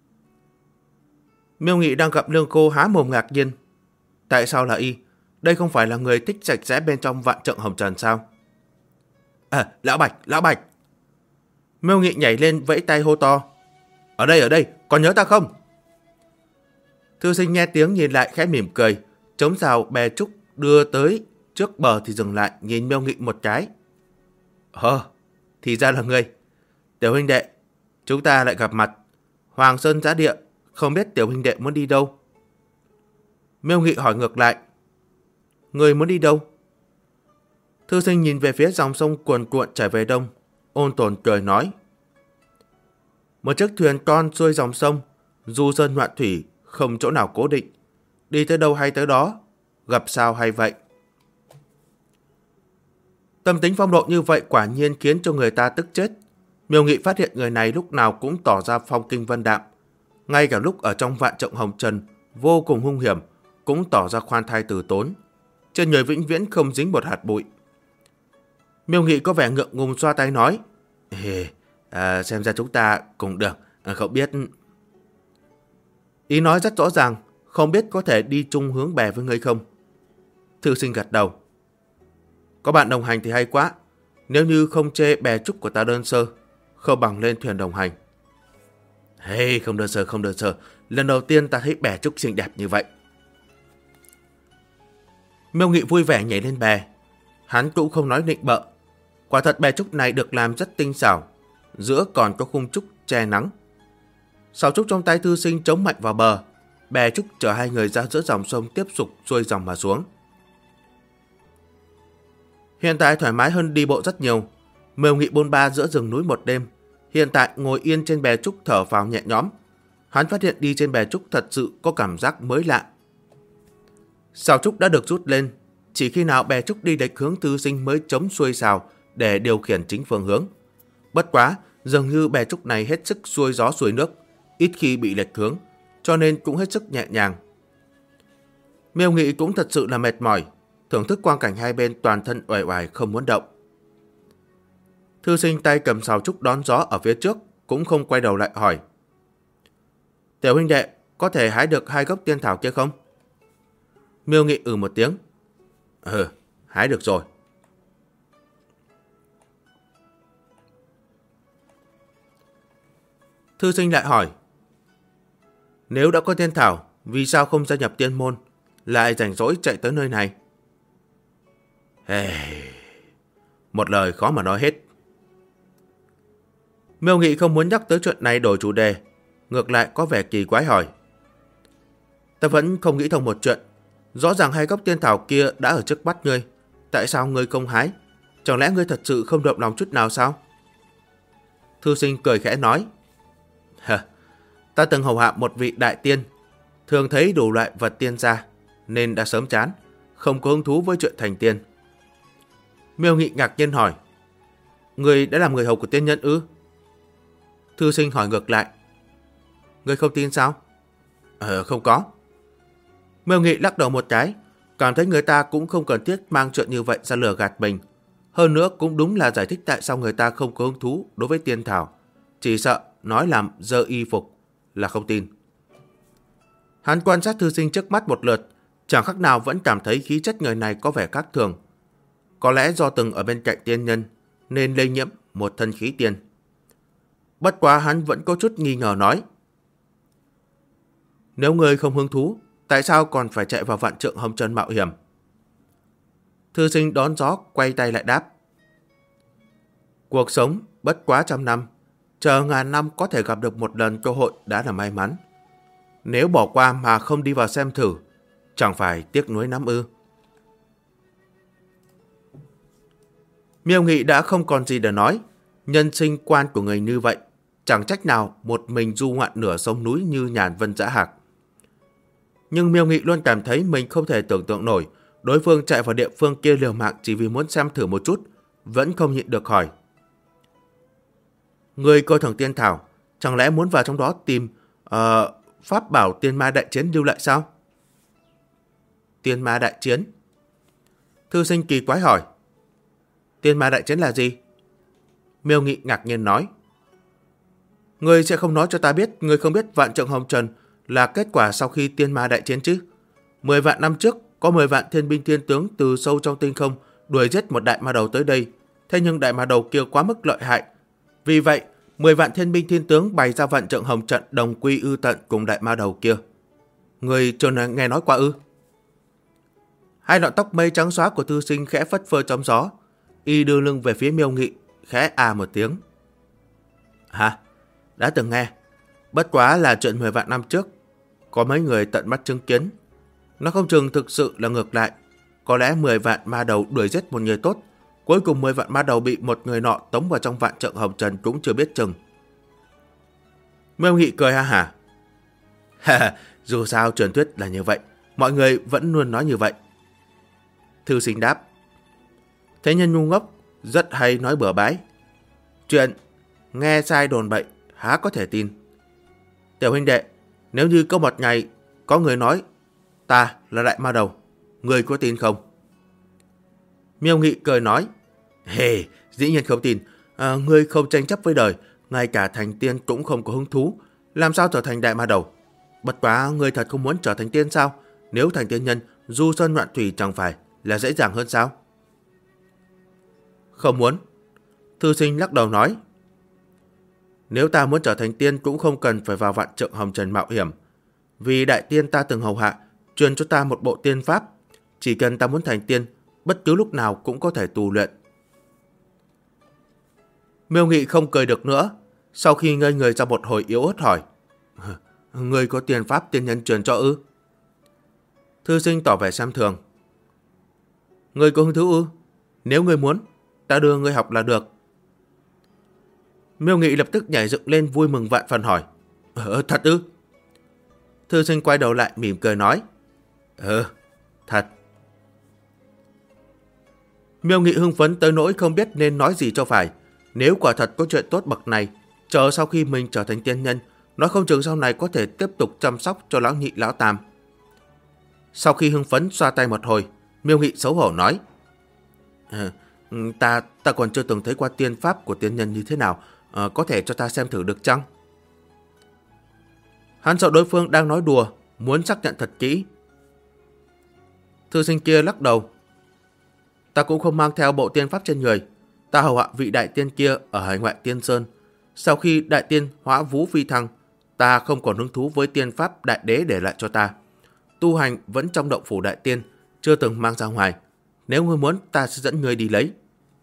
Miêu Nghị đang gặm lương khô há mồm ngạc nhiên. Tại sao là y? Đây không phải là người thích sạch sẽ bên trong Vạn Trượng Hồng Trần sao? Lão Bạch, Lão Bạch! Miêu Nghị nhảy lên vẫy tay hô to. Ở đây, còn nhớ ta không? Thư sinh nghe tiếng nhìn lại khẽ mỉm cười, chống rào bè trúc đưa tới trước bờ thì dừng lại nhìn Miêu Nghị một cái. Thì ra là ngươi. Tiểu huynh đệ, chúng ta lại gặp mặt. Hoàng Sơn Giã Địa, không biết tiểu huynh đệ muốn đi đâu? Miêu Nghị hỏi ngược lại. Ngươi muốn đi đâu? Thư sinh nhìn về phía dòng sông cuồn cuộn chảy về đông, ôn tồn cười nói. Một chiếc thuyền con xuôi dòng sông, du sơn ngoạn thủy, không chỗ nào cố định. Đi tới đâu hay tới đó, gặp sao hay vậy. Tâm tính phong độ như vậy quả nhiên khiến cho người ta tức chết. Miêu Nghị phát hiện người này lúc nào cũng tỏ ra phong kinh vân đạm. Ngay cả lúc ở trong Vạn Trượng Hồng Trần, vô cùng hung hiểm, cũng tỏ ra khoan thai từ tốn. Trên người vĩnh viễn không dính một hạt bụi. Miêu Nghị có vẻ ngượng ngùng xoa tay nói. Xem ra chúng ta cùng được, không biết... Ý nói rất rõ ràng, không biết có thể đi chung hướng bè với ngươi không? Thư sinh gật đầu. Có bạn đồng hành thì hay quá. Nếu như không chê bè trúc của ta đơn sơ, không bằng lên thuyền đồng hành. Không đơn sơ. Lần đầu tiên ta thấy bè trúc xinh đẹp như vậy. Miêu Nghị vui vẻ nhảy lên bè. Hắn cũng không nói nịnh bợ. Quả thật bè trúc này được làm rất tinh xảo, giữa còn có khung trúc che nắng. Sào trúc trong tay thư sinh chống mạnh vào bờ, bè trúc chở hai người ra giữa dòng sông tiếp tục xuôi dòng mà xuống. Hiện tại thoải mái hơn đi bộ rất nhiều. Miêu Nghị bôn ba giữa rừng núi một đêm, hiện tại ngồi yên trên bè trúc thở phào nhẹ nhõm. Hắn phát hiện đi trên bè trúc thật sự có cảm giác mới lạ. Sào trúc đã được rút lên, chỉ khi nào bè trúc đi đệch hướng thư sinh mới chống xuôi sào để điều khiển chính phương hướng. Bất quá, dường như bè trúc này hết sức xuôi gió xuôi nước, ít khi bị lệch hướng, cho nên cũng hết sức nhẹ nhàng. Miêu Nghị cũng thật sự là mệt mỏi, thưởng thức quang cảnh hai bên toàn thân uể oải không muốn động. Thư sinh tay cầm sào trúc đón gió ở phía trước cũng không quay đầu lại hỏi: Tiểu huynh đệ, có thể hái được 2 gốc tiên thảo kia không? Miêu Nghị một tiếng. Hái được rồi. Thư sinh lại hỏi: Nếu đã có tiên thảo, vì sao không gia nhập tiên môn, lại rảnh rỗi chạy tới nơi này? Một lời khó mà nói hết. Miêu Nghị không muốn nhắc tới chuyện này, đổi chủ đề, ngược lại có vẻ kỳ quái hỏi: Ta vẫn không nghĩ thông một chuyện. Rõ ràng 2 gốc tiên thảo kia đã ở trước mắt ngươi, tại sao ngươi không hái? Chẳng lẽ ngươi thật sự không động lòng chút nào sao? Thư sinh cười khẽ nói: Ta từng hầu hạ một vị đại tiên, thường thấy đủ loại vật tiên gia, nên đã sớm chán, không có hứng thú với chuyện thành tiên. Miêu Nghị ngạc nhiên hỏi: Ngươi đã làm người hầu của tiên nhân ư? Thư sinh hỏi ngược lại: Ngươi không tin sao? Không có. Miêu Nghị lắc đầu một cái, cảm thấy người ta cũng không cần thiết mang chuyện như vậy ra lừa gạt mình. Hơn nữa cũng đúng là giải thích tại sao người ta không có hứng thú đối với tiên thảo, chỉ sợ nói làm dơ y phục là không tin. Hắn quan sát thư sinh trước mắt một lượt, chẳng khác nào vẫn cảm thấy khí chất người này có vẻ khác thường. Có lẽ do từng ở bên cạnh tiên nhân nên lây nhiễm một thân khí tiên. Bất quá hắn vẫn có chút nghi ngờ nói: Nếu ngươi không hứng thú, tại sao còn phải chạy vào vạn trượng hồng trần mạo hiểm? Thư sinh đón gió quay tay lại đáp: Cuộc sống bất quá 100 năm, chờ ngàn năm có thể gặp được một lần cơ hội đã là may mắn. Nếu bỏ qua mà không đi vào xem thử, chẳng phải tiếc nuối lắm ư? Miêu Nghị đã không còn gì để nói. Nhân sinh quan của người như vậy, chẳng trách nào một mình du ngoạn nửa sông núi như Nhàn Vân Dã Hạc. Nhưng Miêu Nghị luôn cảm thấy mình không thể tưởng tượng nổi đối phương chạy vào địa phương kia liều mạng chỉ vì muốn xem thử một chút, vẫn không nhịn được hỏi: Ngươi coi thường tiên thảo, chẳng lẽ muốn vào trong đó tìm pháp bảo tiên ma đại chiến lưu lại sao? Tiên ma đại chiến? Thư sinh kỳ quái hỏi: Tiên ma đại chiến là gì? Miêu Nghị ngạc nhiên nói: Ngươi sẽ không nói cho ta biết ngươi không biết vạn trượng hồng trần là kết quả sau khi tiên ma đại chiến chứ? 10 vạn năm trước, có 10 vạn thiên binh thiên tướng từ sâu trong tinh không đuổi giết một đại ma đầu tới đây. Thế nhưng đại ma đầu kia quá mức lợi hại. Vì vậy, 10 vạn thiên binh thiên tướng bày ra vạn trượng hồng trận đồng quy ư tận cùng đại ma đầu kia. Ngươi chưa nghe nói qua ư? Hai lọn tóc mây trắng xóa của thư sinh khẽ phất phơ trong gió. Y đưa lưng về phía Miêu Nghị, khẽ một tiếng. Hả? Đã từng nghe. Bất quá là chuyện 10 vạn năm trước. Có mấy người tận mắt chứng kiến. Nó không chừng thực sự là ngược lại. Có lẽ 10 vạn ma đầu đuổi giết một người tốt, cuối cùng 10 vạn ma đầu bị một người nọ tống vào trong vạn trượng hồng trần cũng chưa biết chừng. Miêu Nghị cười ha hả. Dù sao truyền thuyết là như vậy, mọi người vẫn luôn nói như vậy. Thư sinh đáp: Thế nhân ngu ngốc, rất hay nói bừa bãi. Chuyện nghe sai đồn bậy, há có thể tin. Tiểu huynh đệ, nếu như có một ngày có người nói ta là đại ma đầu, ngươi có tin không? Miêu Nghị cười nói: Dĩ nhiên không tin. Ngươi không tranh chấp với đời, ngay cả thành tiên cũng không có hứng thú, làm sao trở thành đại ma đầu? Bất quá ngươi thật không muốn trở thành tiên sao? Nếu thành tiên nhân, du sơn ngoạn thủy chẳng phải là dễ dàng hơn sao? Không muốn. Thư sinh lắc đầu nói: Nếu ta muốn trở thành tiên cũng không cần phải vào vạn trượng hồng trần mạo hiểm. Vì đại tiên ta từng hầu hạ, truyền cho ta một bộ tiên pháp. Chỉ cần ta muốn thành tiên, bất cứ lúc nào cũng có thể tu luyện. Miêu Nghị không cười được nữa. Sau khi ngây người ra một hồi yếu ớt hỏi: Ngươi có tiên pháp tiên nhân truyền cho ư? Thư sinh tỏ vẻ xem thường. Ngươi có hứng thú ư? Nếu ngươi muốn, ta đưa ngươi học là được. Miêu Nghị lập tức nhảy dựng lên vui mừng vạn phần hỏi. Thật ư? Thư sinh quay đầu lại mỉm cười nói. Thật. Miêu Nghị hưng phấn tới nỗi không biết nên nói gì cho phải. Nếu quả thật có chuyện tốt bậc này, chờ sau khi mình trở thành tiên nhân, nói không chừng sau này có thể tiếp tục chăm sóc cho lão nhị lão tam. Sau khi hưng phấn xoa tay một hồi, Miêu Nghị xấu hổ nói. Ta còn chưa từng thấy qua tiên pháp của tiên nhân như thế nào, có thể cho ta xem thử được chăng? Hắn sợ đối phương đang nói đùa, muốn xác nhận thật kỹ. Thư sinh kia lắc đầu. Ta cũng không mang theo bộ tiên pháp trên người. Ta hầu hạ vị đại tiên kia ở hải ngoại Tiên Sơn. Sau khi đại tiên hóa vũ phi thăng, ta không còn hứng thú với tiên pháp đại đế để lại cho ta. Tu hành vẫn trong động phủ đại tiên, chưa từng mang ra ngoài. Nếu ngươi muốn, ta sẽ dẫn ngươi đi lấy.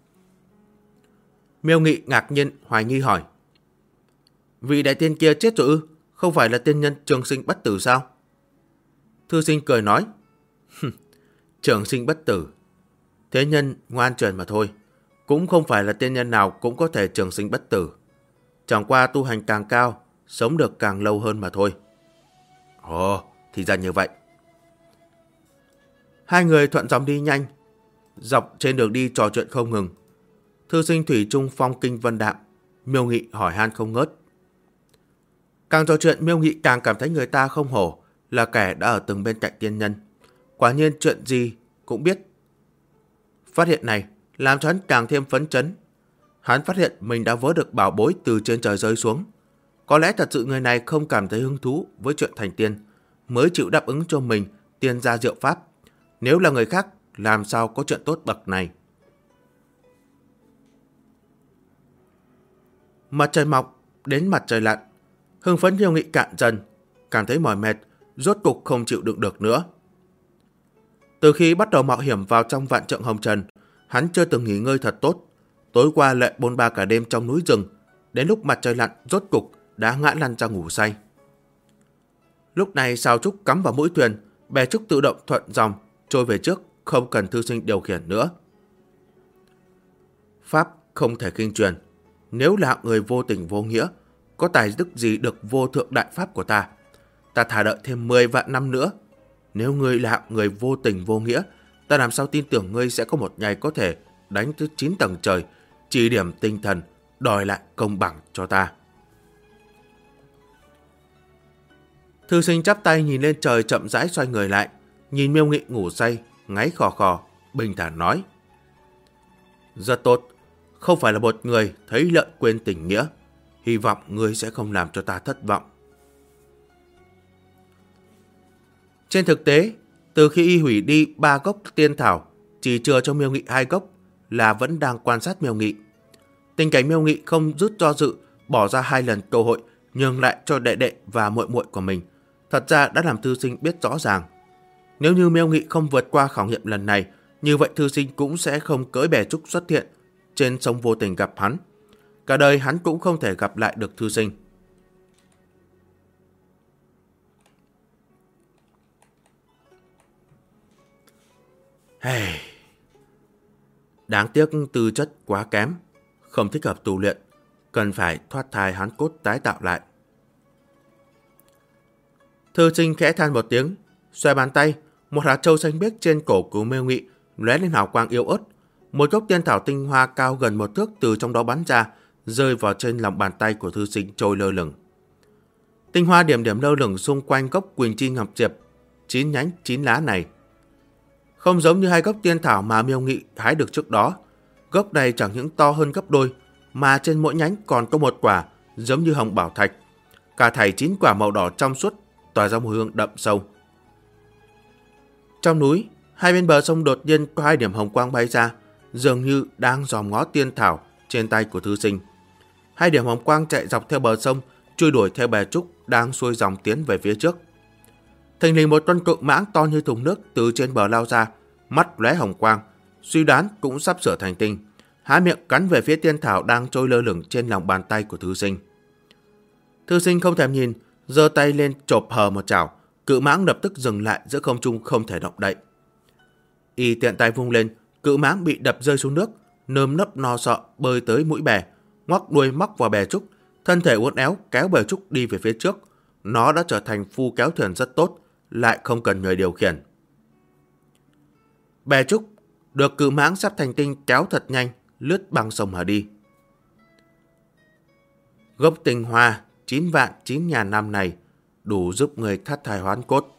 Miêu Nghị ngạc nhiên hoài nghi hỏi. Vị đại tiên kia chết rồi ư? Không phải là tiên nhân trường sinh bất tử sao? Thư sinh cười nói. Trường sinh bất tử, thế nhân ngoan truyền mà thôi. Cũng không phải là tiên nhân nào cũng có thể trường sinh bất tử. Chẳng qua tu hành càng cao, sống được càng lâu hơn mà thôi. Ồ, thì ra như vậy. Hai người thuận dòng đi nhanh. Dọc trên đường đi trò chuyện không ngừng. Thư sinh thủy chung phong kinh vân đạm. Miêu Nghị hỏi han không ngớt. Càng trò chuyện, Miêu Nghị càng cảm thấy người ta không hổ là kẻ đã ở từng bên cạnh tiên nhân. Quả nhiên chuyện gì cũng biết. Phát hiện này làm cho hắn càng thêm phấn chấn. Hắn phát hiện mình đã vớ được bảo bối từ trên trời rơi xuống. Có lẽ thật sự người này không cảm thấy hứng thú với chuyện thành tiên, mới chịu đáp ứng cho mình tiên gia diệu pháp. Nếu là người khác, làm sao có chuyện tốt bậc này? Mặt trời mọc đến mặt trời lặn, hưng phấn Miêu Nghị cạn dần, cảm thấy mỏi mệt, rốt cục không chịu đựng được nữa. Từ khi bắt đầu mạo hiểm vào trong vạn trượng hồng trần, hắn chưa từng nghỉ ngơi thật tốt. Tối qua lại bôn ba cả đêm trong núi rừng, đến lúc mặt trời lặn rốt cục đã ngã lăn ra ngủ say. Lúc này sào trúc cắm vào mũi thuyền, bè trúc tự động thuận dòng trôi về trước, không cần thư sinh điều khiển nữa. Pháp không thể kinh truyền. Nếu là hạng người vô tình vô nghĩa, có tài đức gì được vô thượng đại pháp của ta? Ta thà đợi thêm 10 vạn năm nữa. Nếu ngươi là hạng người vô tình vô nghĩa, ta làm sao tin tưởng ngươi sẽ có một ngày có thể đánh tới 9 tầng trời, chỉ điểm tinh thần, đòi lại công bằng cho ta. Thư sinh chắp tay nhìn lên trời, chậm rãi xoay người lại, nhìn Miêu Nghị ngủ say, ngáy khò khò, bình thản nói. Rất tốt, không phải là một người thấy lợi quên tình nghĩa. Hy vọng ngươi sẽ không làm cho ta thất vọng. Trên thực tế, từ khi y hủy đi 3 gốc tiên thảo, chỉ chừa cho Miêu Nghị 2 gốc là vẫn đang quan sát Miêu Nghị. Tình cảnh Miêu Nghị không rút do dự, bỏ ra 2 lần cơ hội nhường lại cho đệ đệ và muội muội của mình, thật ra đã làm thư sinh biết rõ ràng. Nếu như Miêu Nghị không vượt qua khảo nghiệm lần này, như vậy thư sinh cũng sẽ không cưỡi bè trúc xuất hiện trên sông vô tình gặp hắn. Cả đời hắn cũng không thể gặp lại được thư sinh. Đáng tiếc tư chất quá kém, không thích hợp tu luyện, cần phải thoát thai hán cốt tái tạo lại. Thư sinh khẽ than một tiếng, xoay bàn tay, một hạt châu xanh biếc trên cổ của Miêu Nghị lóe lên hào quang yếu ớt. Một gốc tiên thảo tinh hoa cao gần 1 thước từ trong đó bắn ra, rơi vào trên lòng bàn tay của thư sinh trôi lơ lửng. Tinh hoa điểm điểm lơ lửng xung quanh gốc Quỳnh Chi Ngọc Diệp, 9 nhánh 9 lá này. Không giống như 2 gốc tiên thảo mà Miêu Nghị hái được trước đó, gốc này chẳng những to hơn gấp đôi, mà trên mỗi nhánh còn có 1 quả giống như hồng bảo thạch. Cả thảy 9 quả màu đỏ trong suốt, tỏa ra mùi hương đậm sâu. Trong núi, hai bên bờ sông đột nhiên có 2 điểm hồng quang bay ra, dường như đang dòm ngó tiên thảo trên tay của thư sinh. 2 điểm hồng quang chạy dọc theo bờ sông, truy đuổi theo bè trúc đang xuôi dòng tiến về phía trước. Thình lình một con cự mãng to như thùng nước từ trên bờ lao ra, mắt lóe hồng quang, suy đoán cũng sắp sửa thành tinh, há miệng cắn về phía tiên thảo đang trôi lơ lửng trên lòng bàn tay của thư sinh. Thư sinh không thèm nhìn, giơ tay lên chộp hờ một chảo, cự mãng lập tức dừng lại giữa không trung không thể động đậy. Y tiện tay vung lên, cự mãng bị đập rơi xuống nước, nơm nớp lo sợ bơi tới mũi bè, ngoắc đuôi móc vào bè trúc, thân thể uốn éo kéo bè trúc đi về phía trước. Nó đã trở thành phu kéo thuyền rất tốt, lại không cần người điều khiển. Bè trúc được cự mãng sắp thành tinh kéo thật nhanh, lướt băng sông mà đi. Gốc tinh hoa 9 vạn 9 ngàn năm này đủ giúp người thoát thai hoán cốt.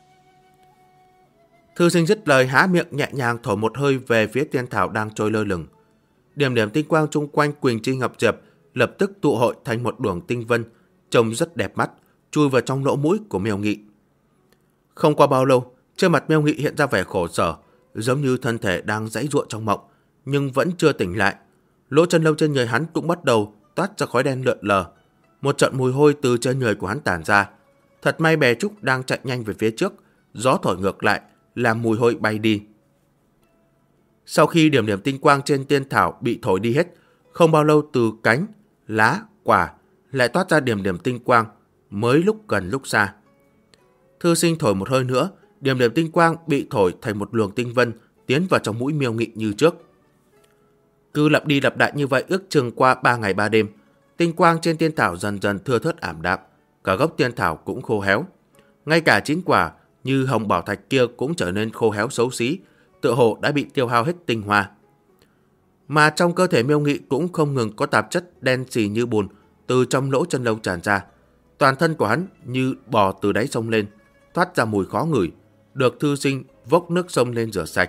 Thư sinh dứt lời, há miệng nhẹ nhàng thổi một hơi về phía tiên thảo đang trôi lơ lửng. Điểm điểm tinh quang chung quanh Quỳnh Chi Ngọc Diệp lập tức tụ hội thành một luồng tinh vân, trông rất đẹp mắt, chui vào trong lỗ mũi của Miêu Nghị. Không qua bao lâu, trên mặt Miêu Nghị hiện ra vẻ khổ sở, giống như thân thể đang giãy giụa trong mộng, nhưng vẫn chưa tỉnh lại. Lỗ chân lông trên người hắn cũng bắt đầu toát ra khói đen lượn lờ. Một trận mùi hôi từ trên người của hắn tản ra. Thật may bè trúc đang chạy nhanh về phía trước, gió thổi ngược lại, làm mùi hôi bay đi. Sau khi điểm điểm tinh quang trên tiên thảo bị thổi đi hết, không bao lâu từ cánh, lá, quả lại toát ra điểm điểm tinh quang, mới lúc gần lúc xa. Thư sinh thổi một hơi nữa, điểm điểm tinh quang bị thổi thành một luồng tinh vân tiến vào trong mũi Miêu Nghị như trước. Cứ lặp đi lặp lại như vậy ước chừng qua 3 ngày 3 đêm, tinh quang trên tiên thảo dần dần thưa thớt ảm đạm, cả gốc tiên thảo cũng khô héo. Ngay cả chín quả như hồng bảo thạch kia cũng trở nên khô héo xấu xí, tựa hồ đã bị tiêu hao hết tinh hoa. Mà trong cơ thể Miêu Nghị cũng không ngừng có tạp chất đen xì như bùn từ trong lỗ chân lông tràn ra. Toàn thân của hắn như bò từ đáy sông lên, thoát ra mùi khó ngửi, được thư sinh vốc nước sông lên rửa sạch.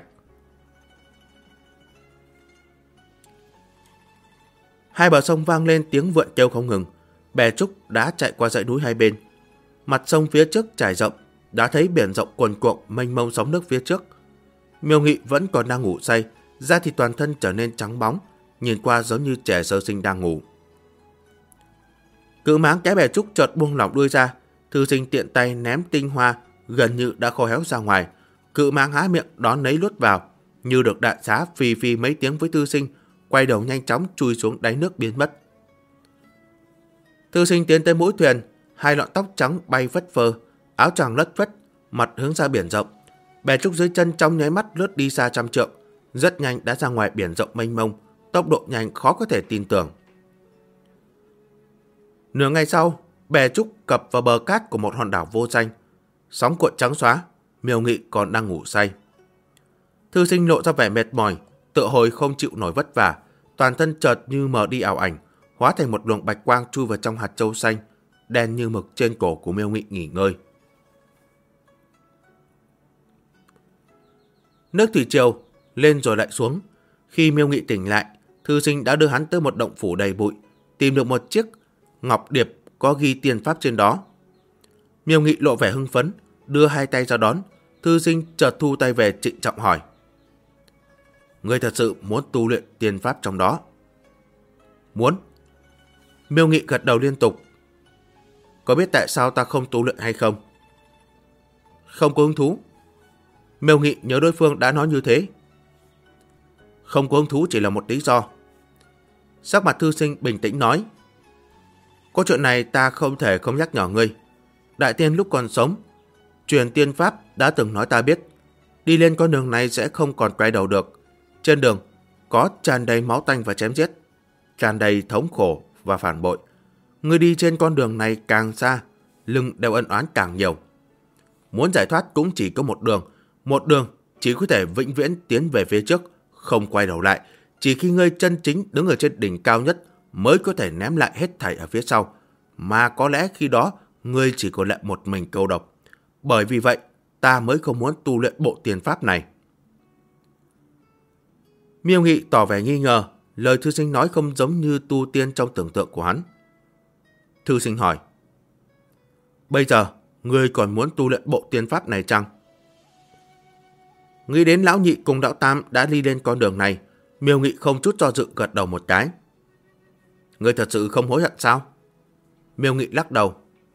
Hai bờ sông vang lên tiếng vượn kêu không ngừng. Bè trúc đã chạy qua dãy núi hai bên. Mặt sông phía trước trải rộng, đã thấy biển rộng cuồn cuộn mênh mông sóng nước phía trước. Miêu Nghị vẫn còn đang ngủ say, da thịt toàn thân trở nên trắng bóng, nhìn qua giống như trẻ sơ sinh đang ngủ. Cự mãng kéo bè trúc chợt buông lỏng đuôi ra, thư sinh tiện tay ném tinh hoa gần như đã khô héo ra ngoài. Cự mãng há miệng đón lấy luốt vào, như được đạn xá phì phì mấy tiếng với thư sinh, quay đầu nhanh chóng chui xuống đáy nước biến mất. Thư sinh tiến tới mũi thuyền, hai lọn tóc trắng bay phất phơ, áo choàng lất phất, mặt hướng ra biển rộng. Bè trúc dưới chân trong nháy mắt lướt đi xa trăm trượng, rất nhanh đã ra ngoài biển rộng mênh mông, tốc độ nhanh khó có thể tin tưởng. Nửa ngày sau, bè trúc cập vào bờ cát của một hòn đảo vô danh, sóng cuộn trắng xóa. Miêu Nghị còn đang ngủ say. Thư sinh lộ ra vẻ mệt mỏi, tựa hồi không chịu nổi vất vả, toàn thân chợt như mờ đi ảo ảnh, hóa thành một luồng bạch quang chui vào trong hạt châu xanh, đen như mực trên cổ của Miêu Nghị nghỉ ngơi. Nước thủy triều lên rồi lại xuống. Khi Miêu Nghị tỉnh lại, thư sinh đã đưa hắn tới một động phủ đầy bụi, tìm được một chiếc ngọc điệp có ghi tiên pháp trên đó. Miêu Nghị lộ vẻ hưng phấn, đưa hai tay ra đón. Thư sinh chợt thu tay về trịnh trọng hỏi: "Ngươi thật sự muốn tu luyện tiên pháp trong đó?" "Muốn." Miêu Nghị gật đầu liên tục. "Có biết tại sao ta không tu luyện hay không?" "Không có hứng thú." Miêu Nghị nhớ đối phương đã nói như thế. "Không có hứng thú chỉ là một lý do." Sắc mặt thư sinh bình tĩnh nói: "Có chuyện này ta không thể không nhắc nhở ngươi. Đại tiên lúc còn sống, truyền tiên pháp đã từng nói ta biết, đi lên con đường này sẽ không còn quay đầu được. Trên đường có tràn đầy máu tanh và chém giết, tràn đầy thống khổ và phản bội. Ngươi đi trên con đường này càng xa, lưng đeo ân oán càng nhiều. Muốn giải thoát cũng chỉ có một đường chỉ có thể vĩnh viễn tiến về phía trước, không quay đầu lại. Chỉ khi ngươi chân chính đứng ở trên đỉnh cao nhất mới có thể ném lại hết thảy ở phía sau, mà có lẽ khi đó ngươi chỉ còn lại một mình câu độc. Bởi vì vậy, ta mới không muốn tu luyện bộ tiên pháp này." Miêu Nghị tỏ vẻ nghi ngờ, lời thư sinh nói không giống như tu tiên trong tưởng tượng của hắn. Thư sinh hỏi: "Bây giờ, ngươi còn muốn tu luyện bộ tiên pháp này chăng?" Nghĩ đến lão nhị cùng đạo tam đã đi lên con đường này, Miêu Nghị không chút do dự gật đầu một cái. "Ngươi thật sự không hối hận sao?" Miêu Nghị lắc đầu.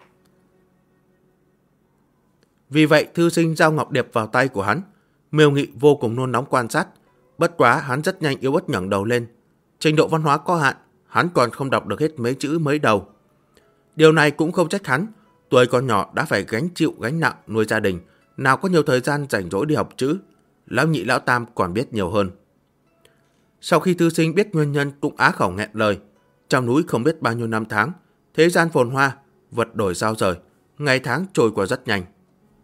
Vì vậy thư sinh giao ngọc điệp vào tay của hắn. Miêu Nghị vô cùng nôn nóng quan sát. Bất quá hắn rất nhanh yếu ớt ngẩng đầu lên. Trình độ văn hóa có hạn, hắn còn không đọc được hết mấy chữ mấy đầu. Điều này cũng không trách hắn. Tuổi còn nhỏ đã phải gánh chịu gánh nặng nuôi gia đình, nào có nhiều thời gian rảnh rỗi đi học chữ. Lão nhị lão tam còn biết nhiều hơn. Sau khi thư sinh biết nguyên nhân cũng á khẩu nghẹn lời. Trong núi không biết bao nhiêu năm tháng, thế gian phồn hoa, vật đổi sao rời, ngày tháng trôi qua rất nhanh.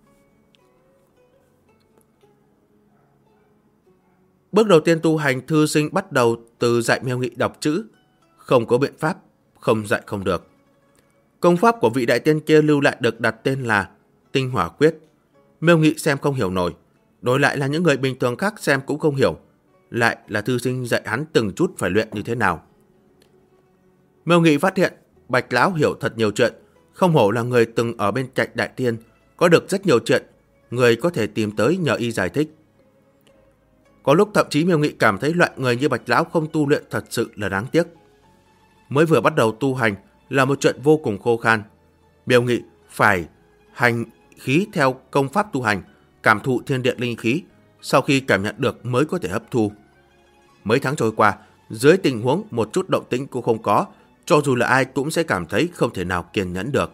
Bước đầu tiên tu hành, thư sinh bắt đầu từ dạy Miêu Nghị đọc chữ. Không có biện pháp, không dạy không được. Công pháp của vị đại tiên kia lưu lại được đặt tên là Tinh Hỏa Quyết. Miêu Nghị xem không hiểu nổi, đổi lại là những người bình thường khác xem cũng không hiểu, lại là thư sinh dạy hắn từng chút phải luyện như thế nào. Miêu Nghị phát hiện Bạch lão hiểu thật nhiều chuyện, không hổ là người từng ở bên cạnh đại tiên, có được rất nhiều chuyện, người có thể tìm tới nhờ y giải thích. Có lúc thậm chí Miêu Nghị cảm thấy loại người như Bạch lão không tu luyện thật sự là đáng tiếc. Mới vừa bắt đầu tu hành là một chuyện vô cùng khô khan. Miêu Nghị phải hành khí theo công pháp tu hành, cảm thụ thiên địa linh khí, sau khi cảm nhận được mới có thể hấp thu. Mấy tháng trôi qua, dưới tình huống một chút động tĩnh cũng không có, cho dù là ai cũng sẽ cảm thấy không thể nào kiên nhẫn được.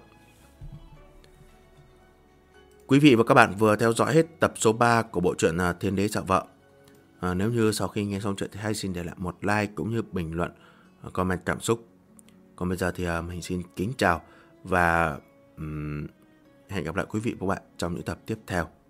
Quý vị và các bạn vừa theo dõi hết tập số 3 của bộ truyện Thiên Đế Sợ Vợ. Nếu như sau khi nghe xong chuyện thì hãy xin để lại một like cũng như bình luận, comment cảm xúc. Còn bây giờ thì mình xin kính chào và hẹn gặp lại quý vị và các bạn trong những tập tiếp theo.